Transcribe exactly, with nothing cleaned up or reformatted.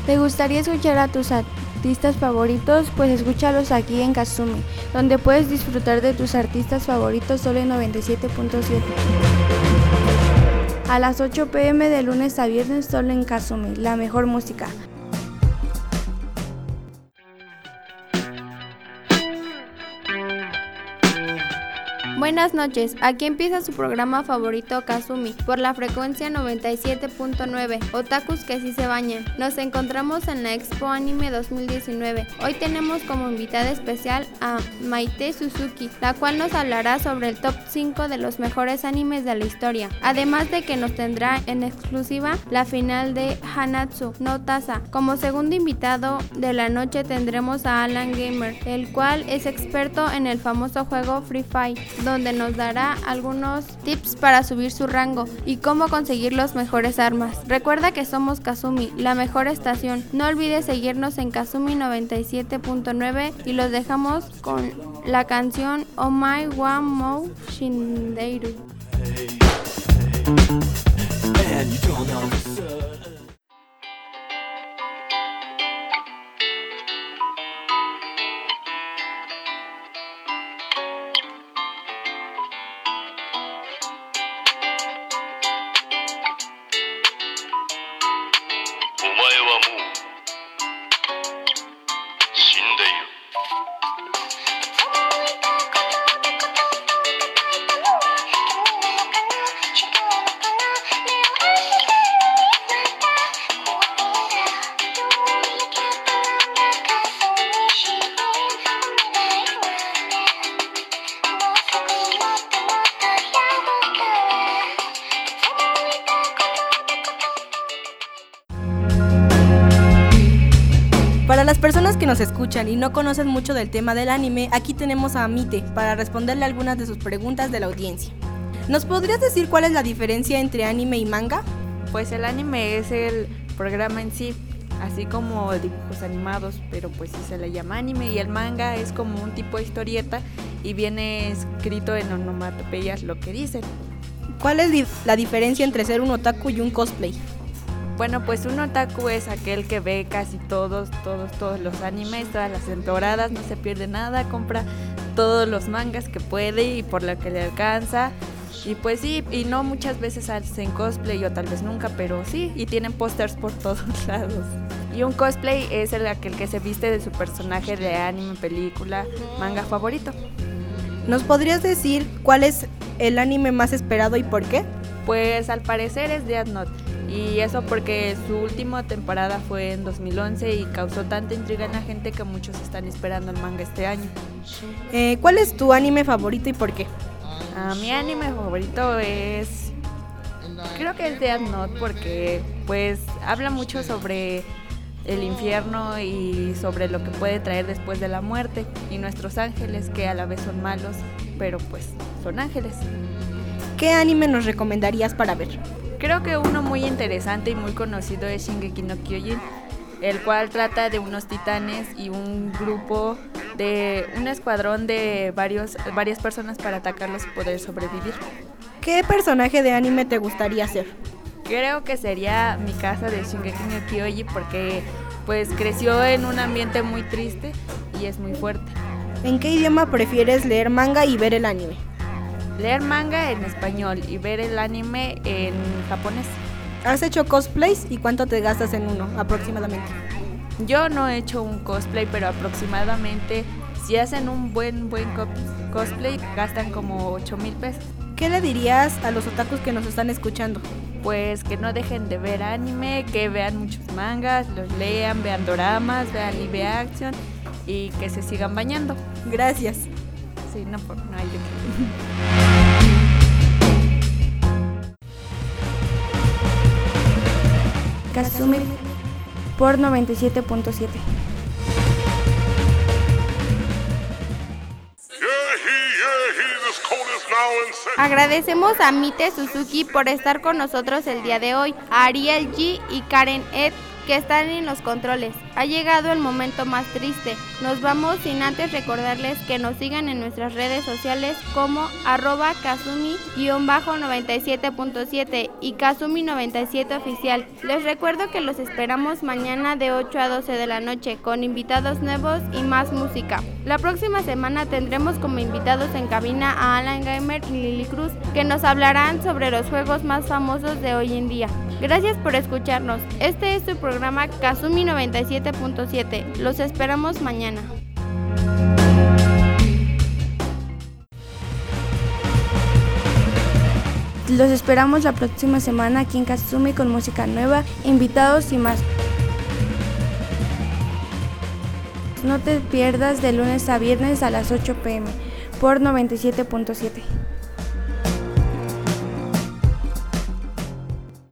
¿Te gustaría escuchar a tus artistas favoritos? Pues escúchalos aquí en Kazumi, donde puedes disfrutar de tus artistas favoritos solo en noventa y siete punto siete. A las ocho pe eme de lunes a viernes solo en Kazumi, la mejor música. Buenas noches, aquí empieza su programa favorito Kazumi por la frecuencia noventa y siete punto nueve, otakus que sí se bañan. Nos encontramos en la Expo Anime dos mil diecinueve. Hoy tenemos como invitada especial a Maite Suzuki, la cual nos hablará sobre el top cinco de los mejores animes de la historia, además de que nos tendrá en exclusiva la final de Hanatsu no Taza. Como segundo invitado de la noche tendremos a Alan Gamer, el cual es experto en el famoso juego Free Fire, donde nos dará algunos tips para subir su rango y cómo conseguir los mejores armas. Recuerda que somos Kazumi, la mejor estación. No olvides seguirnos en Kazumi noventa y siete punto nueve y los dejamos con la canción Oh My One Mo Shindeiru. Hey, hey, man, you don't know. Para las personas que nos escuchan y no conocen mucho del tema del anime, aquí tenemos a Mite para responderle algunas de sus preguntas de la audiencia. ¿Nos podrías decir cuál es la diferencia entre anime y manga? Pues el anime es el programa en sí, así como dibujos animados, pero pues sí se le llama anime, y el manga es como un tipo de historieta y viene escrito en onomatopeyas lo que dicen. ¿Cuál es di- la diferencia entre ser un otaku y un cosplay? Bueno, pues un otaku es aquel que ve casi todos, todos, todos los animes, todas las temporadas, no se pierde nada, compra todos los mangas que puede y por lo que le alcanza. Y pues sí, y no muchas veces hacen cosplay o tal vez nunca, pero sí, y tienen pósters por todos lados. Y un cosplay es el aquel que se viste de su personaje de anime, película, manga favorito. ¿Nos podrías decir cuál es el anime más esperado y por qué? Pues al parecer es Death Note, y eso porque su última temporada fue en dos mil once y causó tanta intriga en la gente que muchos están esperando el manga este año. Eh, ¿Cuál es tu anime favorito y por qué? Uh, mi anime favorito es, creo que es Death Note, porque pues habla mucho sobre el infierno y sobre lo que puede traer después de la muerte, y nuestros ángeles que a la vez son malos, pero pues son ángeles. ¿Qué anime nos recomendarías para ver? Creo que uno muy interesante y muy conocido es Shingeki no Kyojin, el cual trata de unos titanes y un grupo de un escuadrón de varios, varias personas para atacarlos y poder sobrevivir. ¿Qué personaje de anime te gustaría ser? Creo que sería Mikasa de Shingeki no Kyojin, porque pues creció en un ambiente muy triste y es muy fuerte. ¿En qué idioma prefieres leer manga y ver el anime? Leer manga en español y ver el anime en japonés. ¿Has hecho cosplays y cuánto te gastas en uno aproximadamente? Yo no he hecho un cosplay, pero aproximadamente si hacen un buen buen cosplay gastan como ocho mil pesos. ¿Qué le dirías a los otakus que nos están escuchando? Pues que no dejen de ver anime, que vean muchos mangas, los lean, vean doramas, vean live action y que se sigan bañando. Gracias. Sí, no, por, no hay de qué. Kazumi por noventa y siete punto siete. Agradecemos a Mite Suzuki por estar con nosotros el día de hoy, a Ariel G y Karen Ed que están en los controles. Ha llegado el momento más triste. Nos vamos sin antes recordarles que nos sigan en nuestras redes sociales como arroba Kazumi-noventa y siete punto siete y Kazumi noventa y siete oficial. Les recuerdo que los esperamos mañana de ocho a doce de la noche con invitados nuevos y más música. La próxima semana tendremos como invitados en cabina a Alan Gamer y Lili Cruz, que nos hablarán sobre los juegos más famosos de hoy en día. Gracias por escucharnos. Este es tu programa Kazumi noventa y siete punto siete. Los esperamos mañana. Los esperamos la próxima semana aquí en Kazumi con música nueva, invitados y más. No te pierdas de lunes a viernes a las ocho pe eme por noventa y siete punto siete.